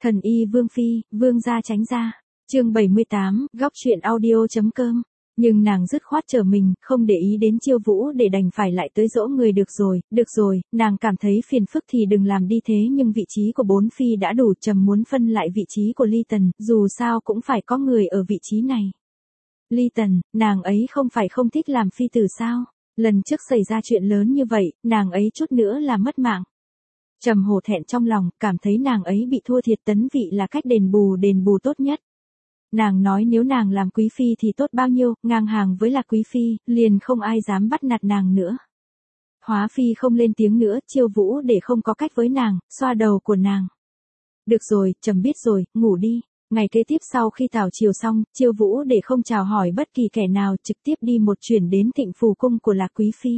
Thần y Vương Phi, Vương gia tránh ra. Chương 78, góc truyện audio.com. Nhưng nàng dứt khoát trở mình, không để ý đến Chiêu Vũ để đành phải lại tới dỗ người được rồi, nàng cảm thấy phiền phức thì đừng làm đi thế nhưng vị trí của bốn phi đã đủ, trầm muốn phân lại vị trí của Ly Tần, dù sao cũng phải có người ở vị trí này. Ly Tần, nàng ấy không phải không thích làm phi tử sao? Lần trước xảy ra chuyện lớn như vậy, nàng ấy chút nữa là mất mạng. Trầm hổ thẹn trong lòng, cảm thấy nàng ấy bị thua thiệt tấn vị là cách đền bù tốt nhất. Nàng nói nếu nàng làm quý phi thì tốt bao nhiêu, ngang hàng với là quý phi, liền không ai dám bắt nạt nàng nữa. Hóa phi không lên tiếng nữa, Chiêu Vũ để không có cách với nàng, xoa đầu của nàng. Được rồi, trầm biết rồi, ngủ đi. Ngày kế tiếp sau khi tảo chiều xong, Chiêu Vũ để không chào hỏi bất kỳ kẻ nào, trực tiếp đi một chuyển đến Thịnh Phủ cung của Lạc quý phi.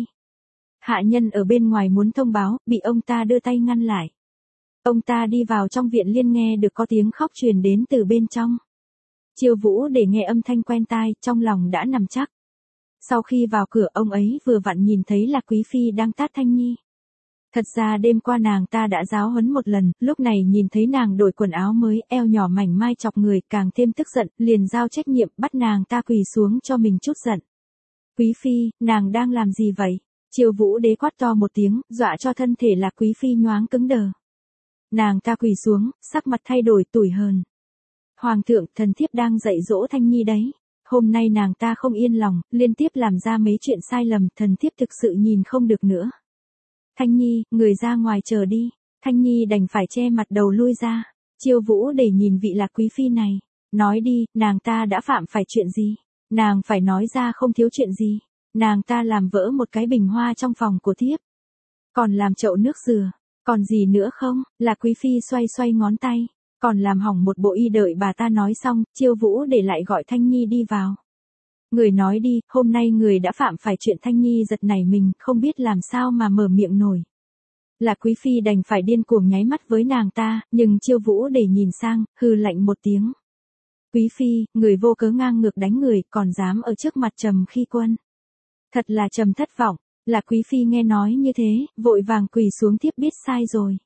Hạ nhân ở bên ngoài muốn thông báo, bị ông ta đưa tay ngăn lại. Ông ta đi vào trong viện liên nghe được có tiếng khóc truyền đến từ bên trong. Chiêu Vũ để nghe âm thanh quen tai, trong lòng đã nằm chắc. Sau khi vào cửa ông ấy vừa vặn nhìn thấy là quý phi đang tát Thanh Nhi. Thật ra đêm qua nàng ta đã giáo huấn một lần, lúc này nhìn thấy nàng đổi quần áo mới, eo nhỏ mảnh mai chọc người, càng thêm tức giận, liền giao trách nhiệm bắt nàng ta quỳ xuống cho mình chút giận. Quý phi, nàng đang làm gì vậy? Chiêu Vũ đế quát to một tiếng, dọa cho thân thể là quý phi nhoáng cứng đờ. Nàng ta quỳ xuống, sắc mặt thay đổi tủi hờn. Hoàng thượng, thần thiếp đang dạy dỗ Thanh Nhi đấy. Hôm nay nàng ta không yên lòng, liên tiếp làm ra mấy chuyện sai lầm, thần thiếp thực sự nhìn không được nữa. Thanh Nhi, người ra ngoài chờ đi. Thanh Nhi đành phải che mặt đầu lui ra. Chiêu Vũ để nhìn vị Lạc quý phi này. Nói đi, nàng ta đã phạm phải chuyện gì? Nàng phải nói ra không thiếu chuyện gì. Nàng ta làm vỡ một cái bình hoa trong phòng của thiếp. Còn làm chậu nước dừa. Còn gì nữa không? Lạc quý phi xoay ngón tay. Còn làm hỏng một bộ y, đợi bà ta nói xong, Chiêu Vũ để lại gọi Thanh Nhi đi vào. Người nói đi, hôm nay người đã phạm phải chuyện. Thanh Nhi giật nảy mình, không biết làm sao mà mở miệng nổi. Lạc quý phi đành phải điên cuồng nháy mắt với nàng ta, nhưng Chiêu Vũ để nhìn sang, hừ lạnh một tiếng. Quý phi, người vô cớ ngang ngược đánh người, còn dám ở trước mặt Trầm khi quân. Thật là Trầm thất vọng. Lạc quý phi nghe nói như thế, vội vàng quỳ xuống, thiếp biết sai rồi.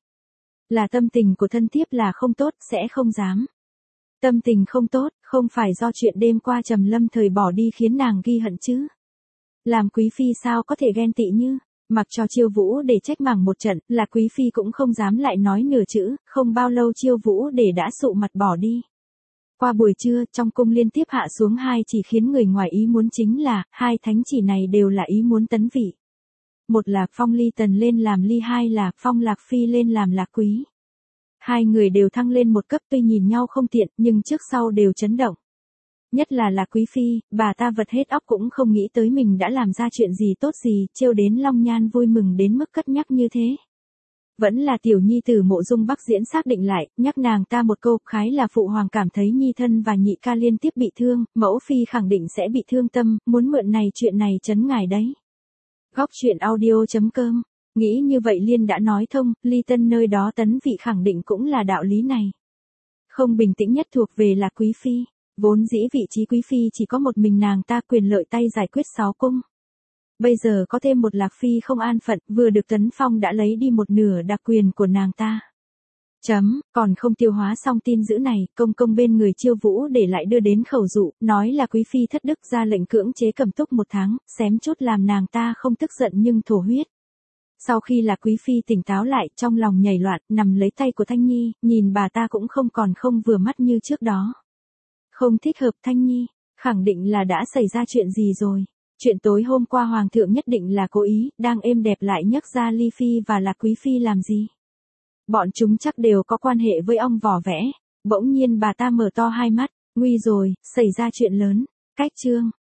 Là tâm tình của thân thiếp là không tốt, sẽ không dám. Tâm tình không tốt, không phải do chuyện đêm qua Trầm lâm thời bỏ đi khiến nàng ghi hận chứ. Làm quý phi sao có thể ghen tị như. Mặc cho Chiêu Vũ để trách mắng một trận, là quý phi cũng không dám lại nói nửa chữ, không bao lâu Chiêu Vũ để đã sụ mặt bỏ đi. Qua buổi trưa, trong cung liên tiếp hạ xuống hai chỉ khiến người ngoài ý muốn, chính là, hai thánh chỉ này đều là ý muốn tấn vị. Một là phong Ly Tần lên làm Ly, hai là phong Lạc Phi lên làm Lạc quý. Hai người đều thăng lên một cấp, tuy nhìn nhau không tiện, nhưng trước sau đều chấn động. Nhất là Lạc quý phi, bà ta vật hết óc cũng không nghĩ tới mình đã làm ra chuyện gì tốt gì, trêu đến Long Nhan vui mừng đến mức cất nhắc như thế. Vẫn là tiểu nhi tử Mộ Dung Bắc Diễn xác định lại, nhắc nàng ta một câu, khái là phụ hoàng cảm thấy nhi thân và nhị ca liên tiếp bị thương, mẫu phi khẳng định sẽ bị thương tâm, muốn mượn này chuyện này trấn ngài đấy. Góc truyện audio.com. Nghĩ như vậy Liên đã nói thông, Ly Tân nơi đó tấn vị khẳng định cũng là đạo lý này. Không bình tĩnh nhất thuộc về Lạc quý phi, vốn dĩ vị trí quý phi chỉ có một mình nàng ta, quyền lợi tay giải quyết 6 cung. Bây giờ có thêm một Lạc phi không an phận, vừa được tấn phong đã lấy đi một nửa đặc quyền của nàng ta. Còn không tiêu hóa xong tin dữ này, công bên người Chiêu Vũ để lại đưa đến khẩu dụ, nói là quý phi thất đức, ra lệnh cưỡng chế Cẩm Túc 1 tháng, xém chút làm nàng ta không tức giận nhưng thổ huyết. Sau khi là quý phi tỉnh táo lại, trong lòng nhảy loạn, nằm lấy tay của Thanh Nhi, nhìn bà ta cũng không vừa mắt như trước đó. Không thích hợp. Thanh Nhi, khẳng định là đã xảy ra chuyện gì rồi. Chuyện tối hôm qua hoàng thượng nhất định là cố ý, đang êm đẹp lại nhắc ra Ly phi và Lạc quý phi làm gì. Bọn chúng chắc đều có quan hệ với ong vỏ vẽ. Bỗng nhiên bà ta mở to hai mắt, nguy rồi, xảy ra chuyện lớn. Cách chương